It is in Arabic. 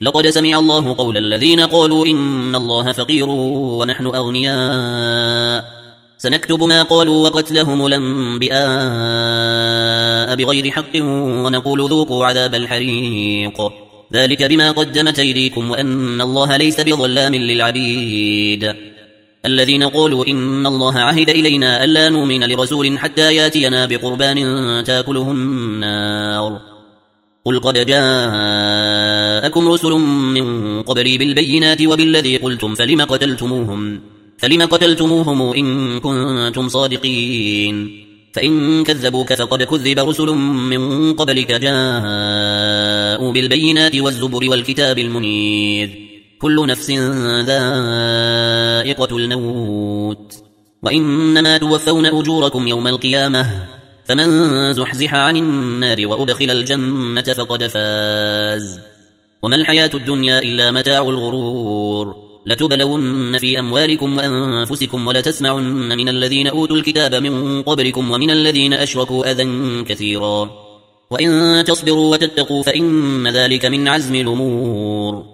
لقد سمع الله قول الذين قالوا إن الله فقير ونحن أغنياء سنكتب ما قالوا وقتلهم الأنبياء بغير حق ونقول ذوقوا عذاب الحريق ذلك بما قدمت أيديكم وأن الله ليس بظلام للعبيد الذين قالوا إن الله عهد إلينا ألا نؤمن لرسول حتى ياتينا بقربان تاكله النار قل قد جاءكم رسل من قبلي بالبينات وبالذي قلتم فلم قتلتموهم إن كنتم صادقين فإن كذبوك فقد كذب رسل من قبلك جاءوا بالبينات والزبر والكتاب المنير كل نفس ذائقة الموت وإنما توفون أجوركم يوم القيامة فمن زحزح عن النار وأدخل الجنة فقد فاز وما الحياة الدنيا إلا متاع الغرور لتبلون في أموالكم وأنفسكم ولتسمعن من الذين أوتوا الكتاب من قبلكم ومن الذين أشركوا أذى كثيرا وإن تصبروا وتتقوا فإن ذلك من عزم الأمور